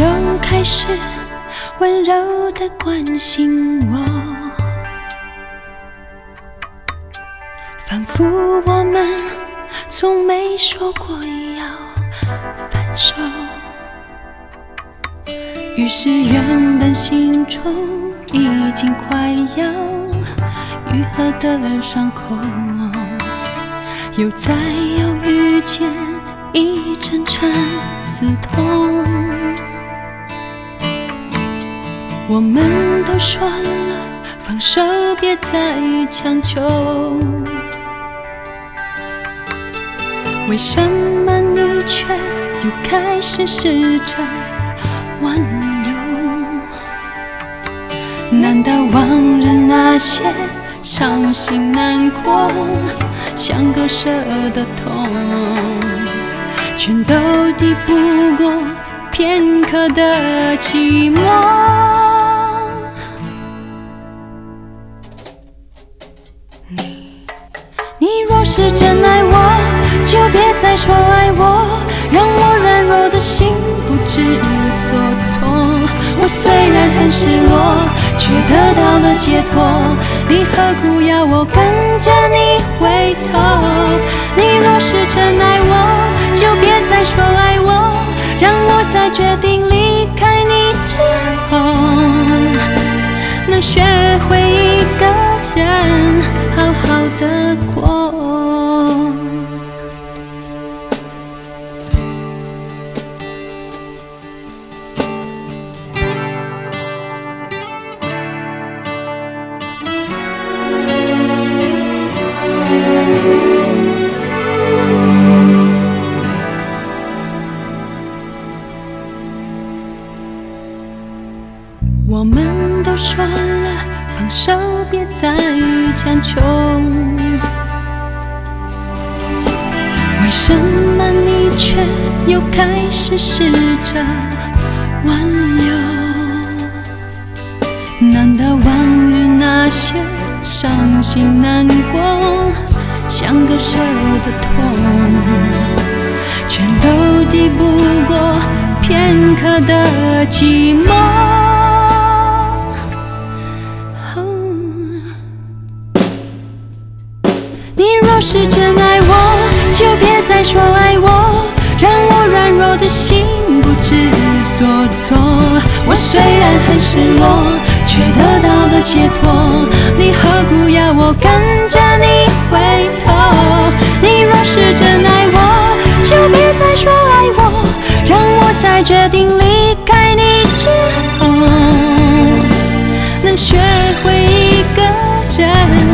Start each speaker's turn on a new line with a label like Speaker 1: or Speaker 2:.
Speaker 1: 开始温柔地关心我，仿佛我们从没说过要分手。于是原本心中已经快要愈合的伤口，又再要遇见一阵阵刺痛。我们都说了放手别再强求，为什么你却又开始试着挽留？难道往日那些伤心难过像割舍的痛，全都抵不过片刻的寂寞？你若是真爱我，就别再说爱我，让我软弱的心不知所措。我虽然很失落，却得到了解脱，你何苦要我跟着你回头？你若是真爱我，就别再说爱我，让我在决定离开你之后，能学会一个人好好的过。我们都说了放手别再强求，为什么你却又开始试着挽留？难道往日那些伤心难过像割舍的痛，全都抵不过片刻的寂寞？你若是真爱我，就别再说爱我，让我软弱的心不知所措。我虽然很失落，却得到了解脱，你何苦要我跟着你回头？你若是真爱我，就别再说爱我，让我在决定离开你之后，能学会一个人